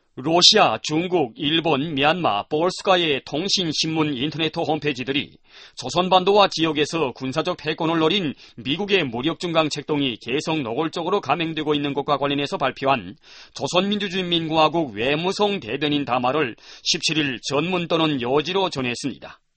러시아, 중국, 일본, 미얀마, 볼스가의 통신, 신문, 인터넷 홈페이지들이 조선반도와 지역에서 군사적 패권을 노린 미국의 무력 증강 책동이 계속 노골적으로 감행되고 있는 것과 관련해서 발표한 조선민주주의인민공화국 외무성 대변인 담화를 17일 전문 또는 여지로 전했습니다.